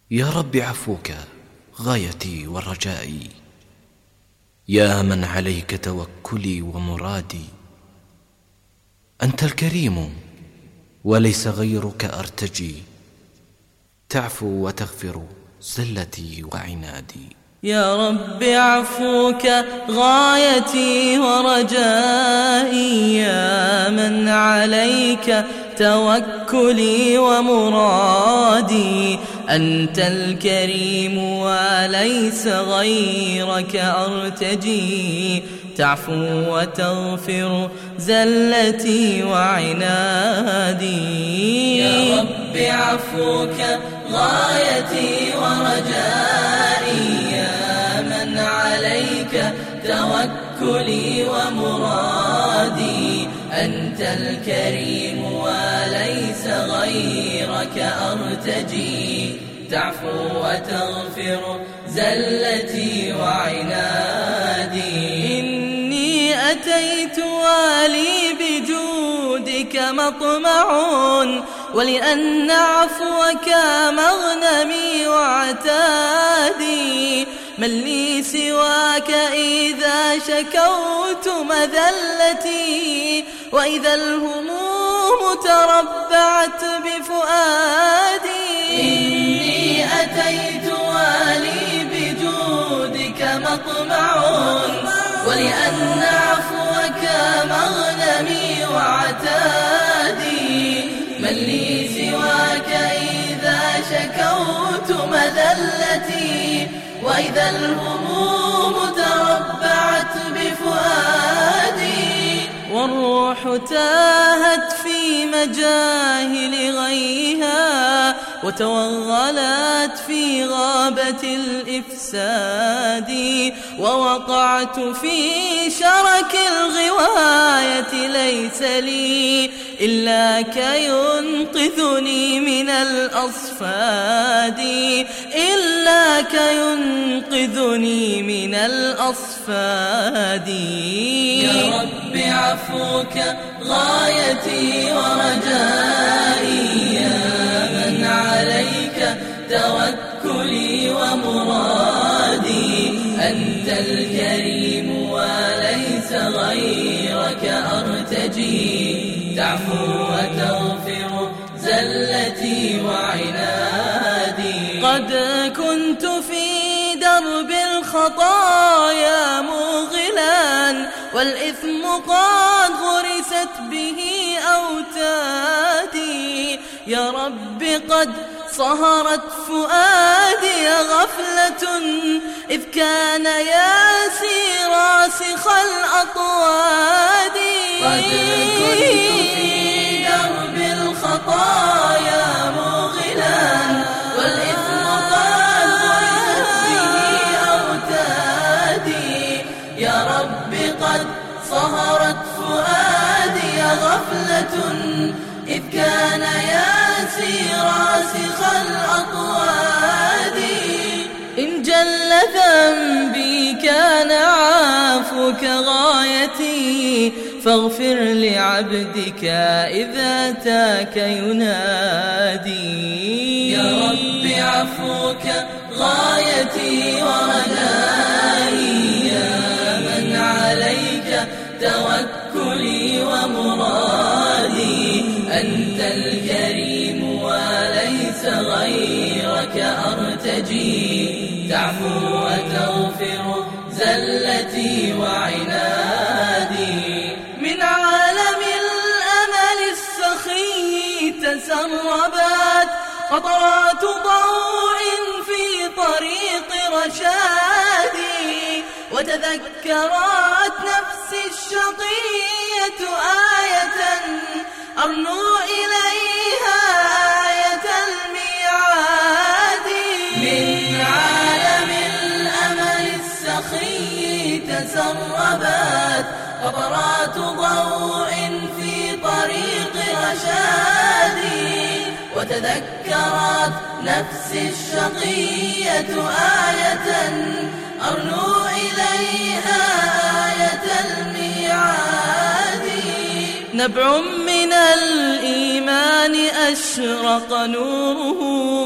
يا رب عفوك غايتي ورجائي، يا من عليك توكلي ومرادي. أنت الكريم وليس غيرك أرتجي، تعفو وتغفر زلتي وعنادي. يا رب عفوك غايتي ورجائي، يا من عليك توكلي ومرادي. أنت الكريم وليس غيرك أرتجي، تعفو وتغفر زلتي وعنادي. يا رب عفوك غايتي ورجائي، يا من عليك توكلي ومرادي. أنت الكريم وليس غيرك أرتجي، تعفو وتغفر زلتي وعنادي. إني أتيت ولي بجودك مطمع، ولأن عفوك مغنمي وعتادي. من لي سواك إذا شكوت مذلتي، وإذا الهموم تربعت بفؤادي. إني أتيت ولي بجودك مطمع، ولأن عفوك مغنمي وعتادي. من لي سواك إذا شكوت مذلتي، وإذا الهموم تربعت بفؤادي. والروح تاهت في مجاهل غيها، وتوغلت في غابة الإفساد. ووقعت في شرك الغواية، ليس لي إلا كينقذني من الأصفاد، إلا كينقذني من الأصفاد. يا رب عفوك غايتي ورجائي، يا من عليك توكلي ومرادي. أنت الكريم وليس غيرك أرتجي، تعفو وتغفر زلتي وعنادي. قد كنت في درب الخطايا موغلا، والإثم قد غرست به أوتادي. يا رب قد صهرت فؤادي غفلة، إذ كان ياسي راسخ الأطواد. قد كنت في درب الخطايا موغلا، والإثم قد غرست به أوتادي. يا رب قد صهرت فؤادي غفلة، إذ كان ياسي راسخ الأطواد. إن جل ذنبي كان عفوك غايتي، فاغفر لعبدك إذا أتاك ينادي. يا رب عفوك غايتي ورجائي، يا من عليك توكلي ومرادي. أنت الكريم وليس غيرك أرتجي، تعفو وتغفر زلتي وعنادي. من عالم الأمل السخي تسربت قطرات ضوء في طريق رشادي، وتذكرت نفسي الشقية آية أرنو إليها آية الميعاد. من عالم الأمل السخي تسربت قطرات ضوء في طريق رشادي، وتذكرت نفسي الشقية آية أرنو إليها آية الميعاد. نبع من الإيمان أشرق نوره،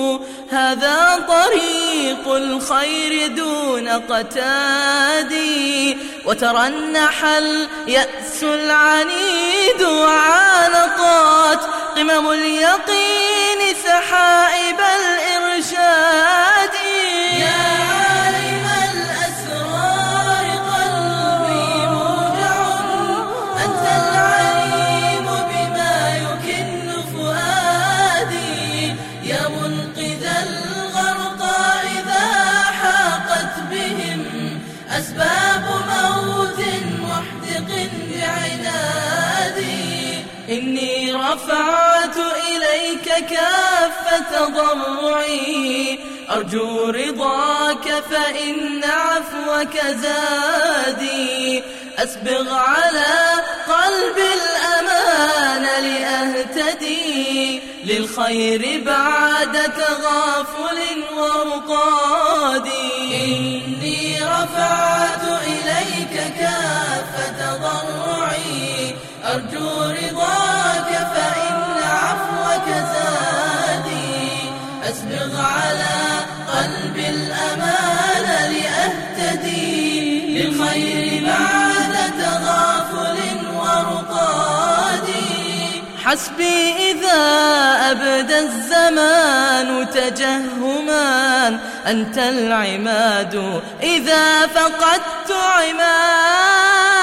هذا طريق الخير دون قتادي، وترنح اليأس العنيد وعانقت قمم اليقين سحائب الإرشاد. يا عالم الأسرار قلبي موجع، أنت العليم بما يكن فؤادي، يا منقذ الغرقى إذا حاقت بهم أسباب موت محدق بعنادي. إني رفعت إليك كافة ضرعي، أرجو رضاك فإن عفوك زادي، أسبغ على قلبي الأمان لأهتدي للخير بعد تغافل ورقادي. إني رفعت إليك كافة ضرعي، أرجو رضاك فإن عفوك زادي، أسبغ على قلبي الأمان لأهتدي للخير بعد تغافل ورقادي. حسبي إذا أبدى الزمان تجهما، أنت العماد إذا فقدت عماد.